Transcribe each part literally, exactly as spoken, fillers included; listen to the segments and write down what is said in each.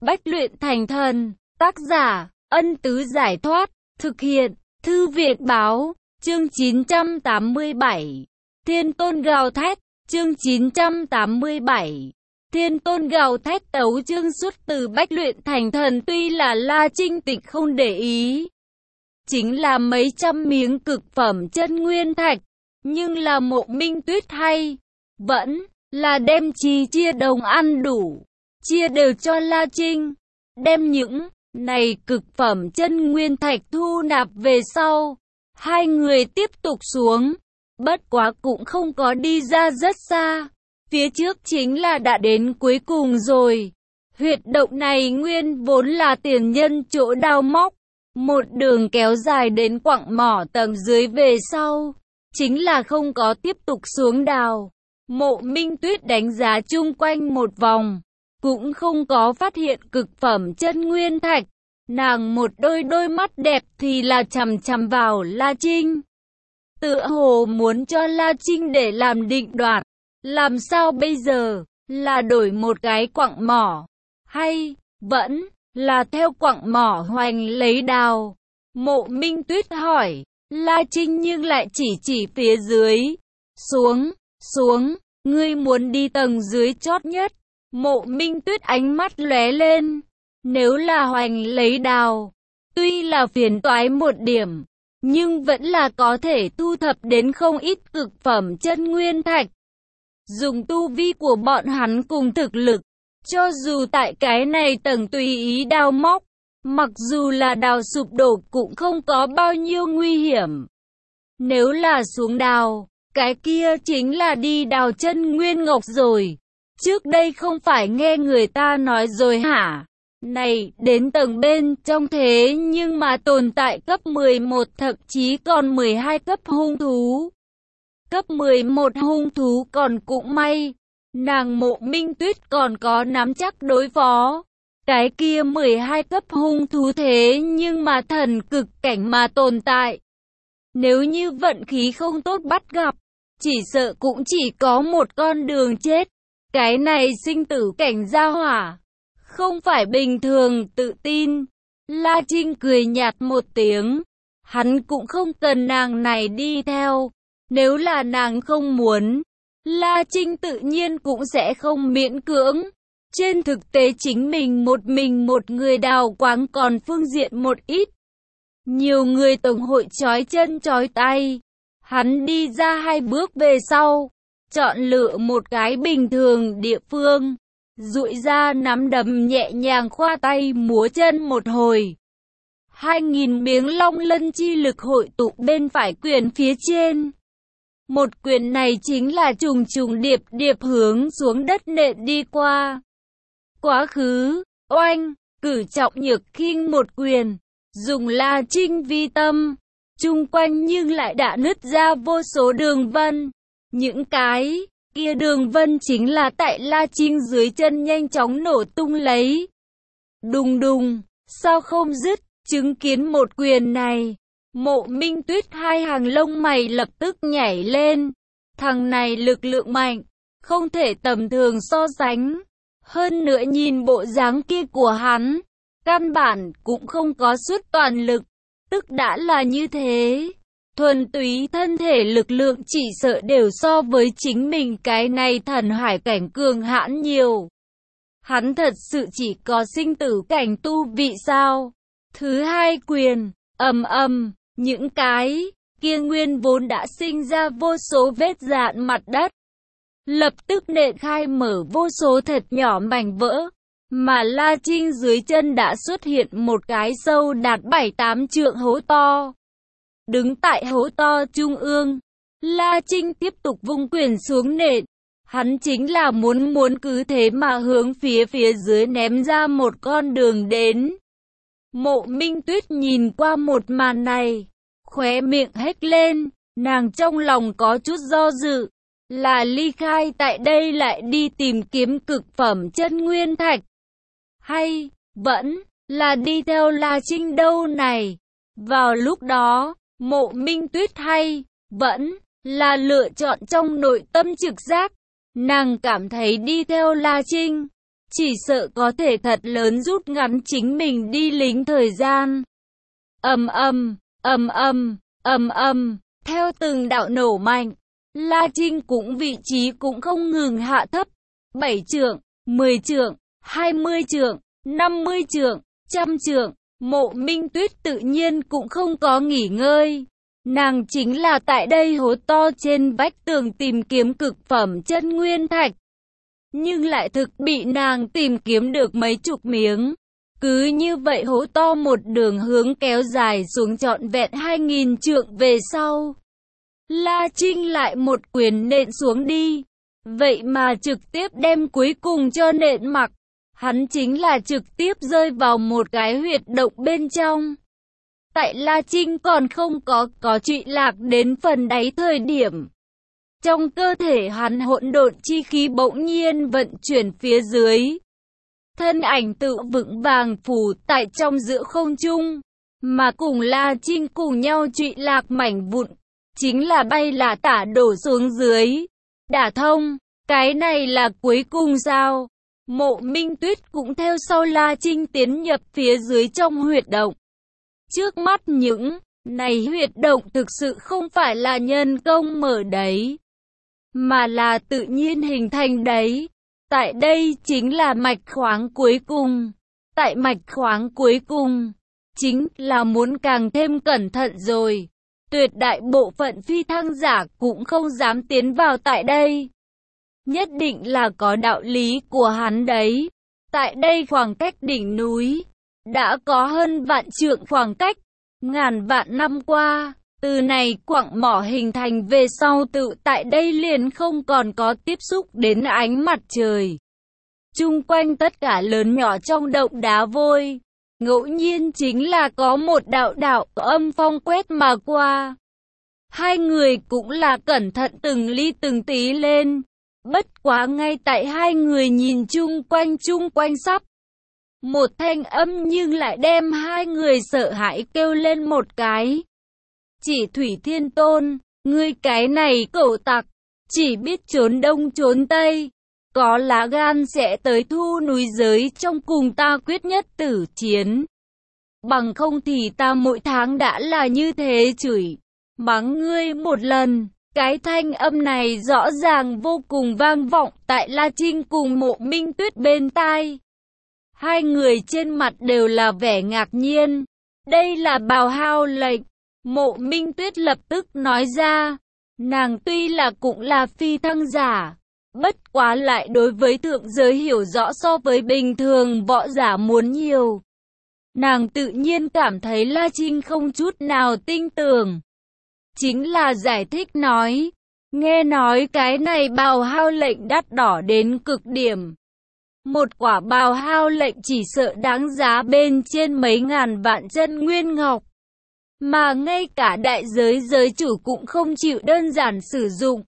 Bách luyện thành thần. Tác giả, Ân Tứ Giải Thoát. Thực hiện, Thư Viện Báo. Chương chín trăm tám mươi bảy. Thiên Tôn gào thét. Chương chín trăm tám mươi bảy. Thiên Tôn gào thét. Tấu chương xuất từ Bách luyện thành thần. Tuy là La Trinh Tịch không để ý, chính là mấy trăm miếng cực phẩm chân nguyên thạch, nhưng là Mộ Minh Tuyết hay vẫn là đem chi chia đồng ăn đủ, chia đều cho La Trinh. Đem những này cực phẩm chân nguyên thạch thu nạp về sau, hai người tiếp tục xuống. Bất quá cũng không có đi ra rất xa, phía trước chính là đã đến cuối cùng rồi. Huyệt động này nguyên vốn là tiền nhân chỗ đào móc, một đường kéo dài đến quặng mỏ tầng dưới về sau, chính là không có tiếp tục xuống đào. Mộ Minh Tuyết đánh giá chung quanh một vòng, cũng không có phát hiện cực phẩm chân nguyên thạch. Nàng một đôi đôi mắt đẹp thì là chằm chằm vào La Trinh, tựa hồ muốn cho La Trinh để làm định đoạt. Làm sao bây giờ? Là đổi một cái quặng mỏ, hay vẫn là theo quặng mỏ hoành lấy đào? Mộ Minh Tuyết hỏi. La Trinh nhưng lại chỉ chỉ phía dưới. Xuống, xuống, ngươi muốn đi tầng dưới chót nhất. Mộ Minh Tuyết ánh mắt lóe lên. Nếu là hoành lấy đào, tuy là phiền toái một điểm, nhưng vẫn là có thể thu thập đến không ít cực phẩm chân nguyên thạch. Dùng tu vi của bọn hắn cùng thực lực, cho dù tại cái này tầng tùy ý đào móc, mặc dù là đào sụp đổ cũng không có bao nhiêu nguy hiểm. Nếu là xuống đào, cái kia chính là đi đào chân nguyên ngọc rồi. Trước đây không phải nghe người ta nói rồi hả? Này, đến tầng bên trong thế nhưng mà tồn tại cấp mười một, thậm chí còn mười hai cấp hung thú. Cấp mười một hung thú còn cũng may, nàng Mộ Minh Tuyết còn có nắm chắc đối phó. Cái kia mười hai cấp hung thú thế nhưng mà thần cực cảnh mà tồn tại. Nếu như vận khí không tốt bắt gặp, chỉ sợ cũng chỉ có một con đường chết. Cái này sinh tử cảnh gia hỏa, không phải bình thường tự tin. La Trinh cười nhạt một tiếng, hắn cũng không cần nàng này đi theo. Nếu là nàng không muốn, La Trinh tự nhiên cũng sẽ không miễn cưỡng. Trên thực tế chính mình một mình một người đào quáng còn phương diện một ít. Nhiều người tổng hội trói chân trói tay. Hắn đi ra hai bước về sau, chọn lựa một cái bình thường địa phương, duỗi ra nắm đấm nhẹ nhàng khoa tay múa chân một hồi. Hai nghìn miếng long lân chi lực hội tụ bên phải quyền phía trên. Một quyền này chính là trùng trùng điệp điệp hướng xuống đất nện đi qua. Quá khứ, oanh, cử trọng nhược khinh một quyền, dùng La Trinh vi tâm, chung quanh nhưng lại đã nứt ra vô số đường vân. Những cái kia đường vân chính là tại La Trinh dưới chân nhanh chóng nổ tung lấy. Đùng đùng, sao không dứt, chứng kiến một quyền này. Mộ Minh Tuyết hai hàng lông mày lập tức nhảy lên. Thằng này lực lượng mạnh, không thể tầm thường so sánh. Hơn nữa nhìn bộ dáng kia của hắn, căn bản cũng không có xuất toàn lực, tức đã là như thế. Thuần túy thân thể lực lượng chỉ sợ đều so với chính mình cái này thần hải cảnh cường hãn nhiều. Hắn thật sự chỉ có sinh tử cảnh tu vị sao? Thứ hai quyền, ầm ầm, những cái kia nguyên vốn đã sinh ra vô số vết dạn mặt đất, lập tức nện khai mở vô số thật nhỏ mảnh vỡ, mà La Trinh dưới chân đã xuất hiện một cái sâu đạt bảy tám trượng hố to. Đứng tại hố to trung ương, La Trinh tiếp tục vung quyền xuống nện. Hắn chính là muốn muốn cứ thế mà hướng phía phía dưới ném ra một con đường đến. Mộ Minh Tuyết nhìn qua một màn này, khóe miệng hét lên, nàng trong lòng có chút do dự, là ly khai tại đây lại đi tìm kiếm cực phẩm chân nguyên thạch, hay vẫn là đi theo La Trinh đâu này. Vào lúc đó, Mộ Minh Tuyết hay vẫn là lựa chọn trong nội tâm trực giác. Nàng cảm thấy đi theo La Trinh chỉ sợ có thể thật lớn rút ngắn chính mình đi lính thời gian. Ầm ầm, ầm ầm, ầm ầm, theo từng đạo nổ mạnh, La Trinh cũng vị trí cũng không ngừng hạ thấp. bảy trượng, mười trượng, hai mươi trượng, năm mươi trượng, trăm trượng, Mộ Minh Tuyết tự nhiên cũng không có nghỉ ngơi. Nàng chính là tại đây hố to trên vách tường tìm kiếm cực phẩm chân nguyên thạch. Nhưng lại thực bị nàng tìm kiếm được mấy chục miếng. Cứ như vậy hố to một đường hướng kéo dài xuống trọn vẹn hai nghìn trượng về sau. La Trinh lại một quyền nện xuống đi. Vậy mà trực tiếp đem cuối cùng cho nện mặc. Hắn chính là trực tiếp rơi vào một cái huyệt động bên trong. Tại La Trinh còn không có có trụy lạc đến phần đáy thời điểm. Trong cơ thể hắn hỗn độn chi khí bỗng nhiên vận chuyển phía dưới. Thân ảnh tự vững vàng phủ tại trong giữa không trung. Mà cùng La Trinh cùng nhau trụy lạc mảnh vụn. Chính là bay là tả đổ xuống dưới. Đả thông, cái này là cuối cùng sao? Mộ Minh Tuyết cũng theo sau La Trinh tiến nhập phía dưới trong huyệt động. Trước mắt những này huyệt động thực sự không phải là nhân công mở đấy, mà là tự nhiên hình thành đấy. Tại đây chính là mạch khoáng cuối cùng. Tại mạch khoáng cuối cùng, chính là muốn càng thêm cẩn thận rồi. Tuyệt đại bộ phận phi thăng giả cũng không dám tiến vào tại đây. Nhất định là có đạo lý của hắn đấy. Tại đây khoảng cách đỉnh núi đã có hơn vạn trượng khoảng cách. Ngàn vạn năm qua, từ này quặng mỏ hình thành về sau tự tại đây liền không còn có tiếp xúc đến ánh mặt trời. Chung quanh tất cả lớn nhỏ trong động đá vôi, ngẫu nhiên chính là có một đạo đạo âm phong quét mà qua. Hai người cũng là cẩn thận từng ly từng tí lên. Bất quá ngay tại hai người nhìn chung quanh chung quanh sắp. Một thanh âm nhưng lại đem hai người sợ hãi kêu lên một cái. Chỉ Thủy Thiên Tôn, ngươi cái này cẩu tặc, chỉ biết trốn đông trốn tây. Có lá gan sẽ tới thu núi giới trong cùng ta quyết nhất tử chiến. Bằng không thì ta mỗi tháng đã là như thế chửi, mắng ngươi một lần. Cái thanh âm này rõ ràng vô cùng vang vọng tại La Trinh cùng Mộ Minh Tuyết bên tai. Hai người trên mặt đều là vẻ ngạc nhiên. Đây là bào hao lệnh. Mộ Minh Tuyết lập tức nói ra. Nàng tuy là cũng là phi thăng giả, bất quá lại đối với thượng giới hiểu rõ so với bình thường võ giả muốn nhiều. Nàng tự nhiên cảm thấy La Trinh không chút nào tin tưởng. Chính là giải thích nói, nghe nói cái này bào hao lệnh đắt đỏ đến cực điểm. Một quả bào hao lệnh chỉ sợ đáng giá bên trên mấy ngàn vạn chân nguyên ngọc. Mà ngay cả đại giới giới chủ cũng không chịu đơn giản sử dụng.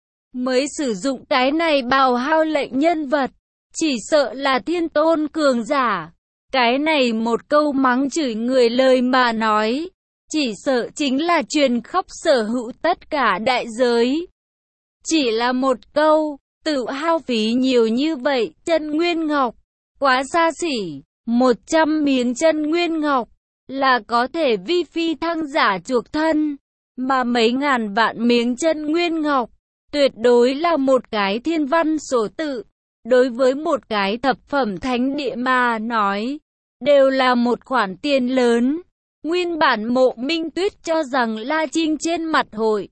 Mới sử dụng cái này bào hao lệnh nhân vật, chỉ sợ là thiên tôn cường giả. Cái này một câu mắng chửi người lời mà nói, chỉ sợ chính là truyền khắp sở hữu tất cả đại giới. Chỉ là một câu, tự hao phí nhiều như vậy, chân nguyên ngọc, quá xa xỉ, một trăm miếng chân nguyên ngọc, là có thể vi phi thăng giả chuộc thân, mà mấy ngàn vạn miếng chân nguyên ngọc, tuyệt đối là một cái thiên văn số tự, đối với một cái thập phẩm thánh địa mà nói, đều là một khoản tiền lớn. Nguyên bản Mộ Minh Tuyết cho rằng La Trinh trên mặt hội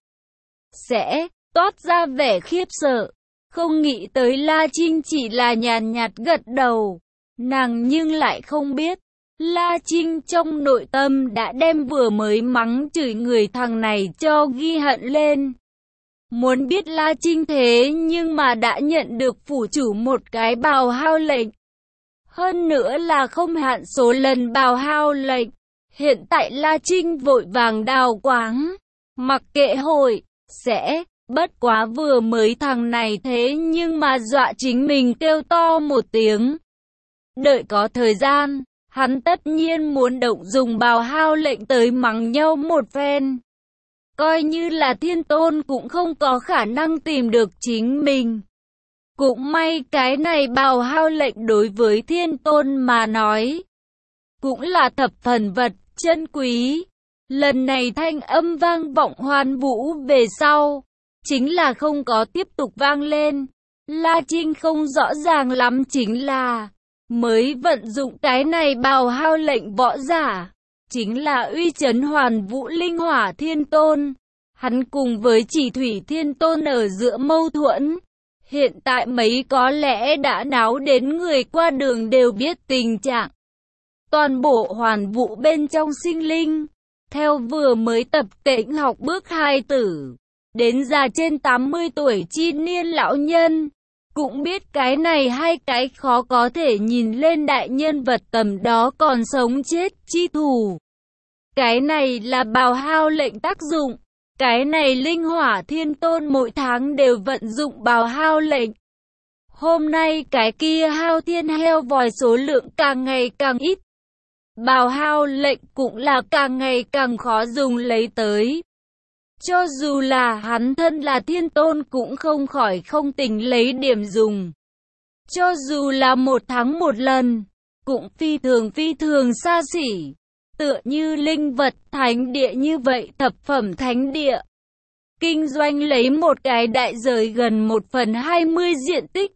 sẽ toát ra vẻ khiếp sợ, không nghĩ tới La Trinh chỉ là nhàn nhạt gật đầu. Nàng nhưng lại không biết, La Trinh trong nội tâm đã đem vừa mới mắng chửi người thằng này cho ghi hận lên. Muốn biết La Trinh thế nhưng mà đã nhận được phủ chủ một cái bào hao lệnh. Hơn nữa là không hạn số lần bào hao lệnh. Hiện tại La Trinh vội vàng đào quáng, mặc kệ hội, sẽ, bất quá vừa mới thằng này thế nhưng mà dọa chính mình kêu to một tiếng. Đợi có thời gian, hắn tất nhiên muốn động dùng bào hao lệnh tới mắng nhau một phen. Coi như là thiên tôn cũng không có khả năng tìm được chính mình. Cũng may cái này bào hao lệnh đối với Thiên Tôn mà nói cũng là thập phần vật chân quý. Lần này thanh âm vang vọng Hoan Vũ về sau, chính là không có tiếp tục vang lên. La Trinh không rõ ràng lắm chính là mới vận dụng cái này bào hao lệnh võ giả, chính là uy chấn Hoàn Vũ Linh Hỏa Thiên Tôn. Hắn cùng với Chỉ Thủy Thiên Tôn ở giữa mâu thuẫn, hiện tại mấy có lẽ đã náo đến người qua đường đều biết tình trạng. Toàn bộ Hoàn Vũ bên trong sinh linh, theo vừa mới tập tễnh học bước hai tử, đến già trên tám mươi tuổi chi niên lão nhân, cũng biết cái này hai cái khó có thể nhìn lên đại nhân vật tầm đó còn sống chết chi thủ. Cái này là bào hao lệnh tác dụng. Cái này Linh Hỏa Thiên Tôn mỗi tháng đều vận dụng bào hao lệnh. Hôm nay cái kia hao thiên heo vòi số lượng càng ngày càng ít. Bào hao lệnh cũng là càng ngày càng khó dùng lấy tới. Cho dù là hắn thân là Thiên Tôn cũng không khỏi không tình lấy điểm dùng. Cho dù là một tháng một lần, cũng phi thường phi thường xa xỉ. Tựa như linh vật thánh địa như vậy thập phẩm thánh địa. Kinh doanh lấy một cái đại giới gần một phần hai mươi diện tích.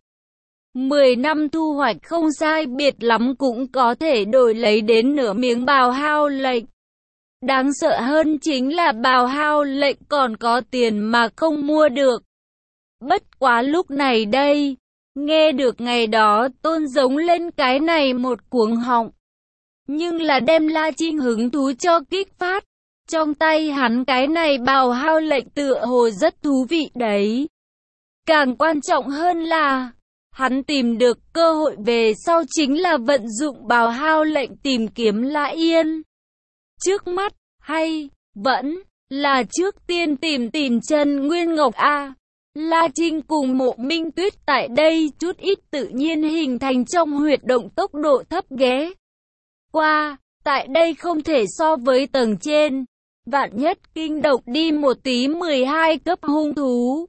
mười năm thu hoạch không sai biệt lắm cũng có thể đổi lấy đến nửa miếng bào hao lệnh. Đáng sợ hơn chính là bào hao lệnh còn có tiền mà không mua được. Bất quá lúc này đây, nghe được ngày đó Tôn giống lên cái này một cuồng họng. Nhưng là đem La Trinh hứng thú cho kích phát. Trong tay hắn cái này bào hao lệnh tựa hồ rất thú vị đấy. Càng quan trọng hơn là, hắn tìm được cơ hội về sau chính là vận dụng bào hao lệnh tìm kiếm La Yên. Trước mắt, hay, vẫn, là trước tiên tìm tìm Trần Nguyên Ngọc A. La Trinh cùng Mộ Minh Tuyết tại đây chút ít tự nhiên hình thành trong huyệt động tốc độ thấp ghé qua, tại đây không thể so với tầng trên. Vạn nhất kinh độc đi một tí mười hai cấp hung thú.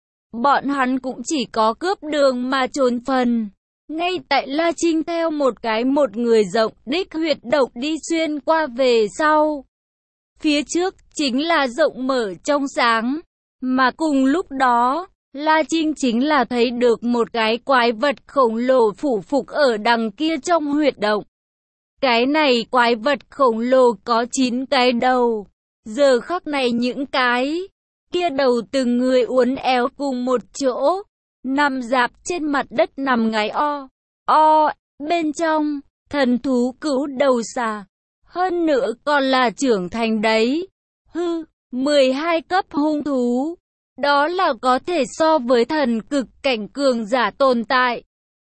Bọn hắn cũng chỉ có cướp đường mà trốn phần. Ngay tại La Trinh theo một cái một người rộng đích huyệt độc đi xuyên qua về sau. Phía trước chính là rộng mở trong sáng. Mà cùng lúc đó, La Trinh chính là thấy được một cái quái vật khổng lồ phủ phục ở đằng kia trong huyệt động. Cái này quái vật khổng lồ có chín cái đầu. Giờ khắc này những cái kia đầu từng người uốn éo cùng một chỗ, nằm rạp trên mặt đất nằm ngáy o, o, bên trong, thần thú cữu đầu xà. Hơn nữa còn là trưởng thành đấy. Hư, mười hai cấp hung thú. Đó là có thể so với thần cực cảnh cường giả tồn tại.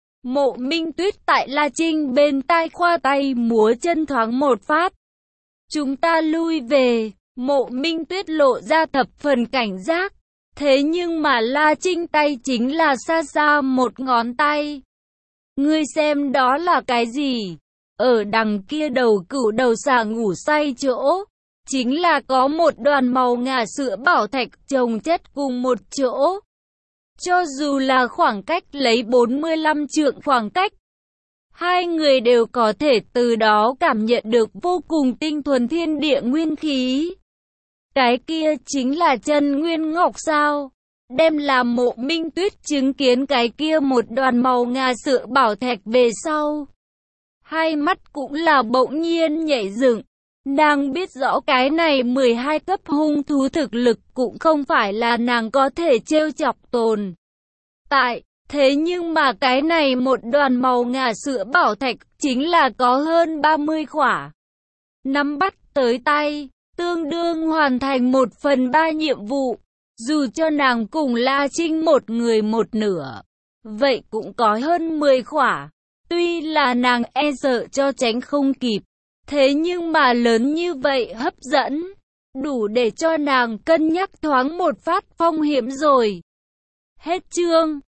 Mộ Minh Tuyết tại La Trinh bên tai khoa tay múa chân thoáng một phát. Chúng ta lui về. Mộ Minh Tuyết lộ ra thập phần cảnh giác. Thế nhưng mà La Trinh tay chính là xa xa một ngón tay. Ngươi xem đó là cái gì? Ở đằng kia đầu cửu đầu xà ngủ say chỗ, chính là có một đoàn màu ngà sữa bảo thạch chồng chất cùng một chỗ. Cho dù là khoảng cách lấy bốn mươi lăm trượng khoảng cách, hai người đều có thể từ đó cảm nhận được vô cùng tinh thuần thiên địa nguyên khí. Cái kia chính là Trần Nguyên Ngọc sao? Đem làm Mộ Minh Tuyết chứng kiến cái kia một đoàn màu ngà sữa bảo thạch về sau. Hai mắt cũng là bỗng nhiên nhảy dựng. Nàng biết rõ cái này mười hai cấp hung thú thực lực cũng không phải là nàng có thể trêu chọc tồn tại. Thế nhưng mà cái này một đoàn màu ngà sữa bảo thạch chính là có hơn ba mươi khỏa. Nắm bắt tới tay, tương đương hoàn thành một phần ba nhiệm vụ. Dù cho nàng cùng La Trinh một người một nửa, vậy cũng có hơn mười khỏa. Tuy là nàng e sợ cho tránh không kịp, thế nhưng mà lớn như vậy hấp dẫn, đủ để cho nàng cân nhắc thoáng một phát phong hiểm rồi. Hết chương.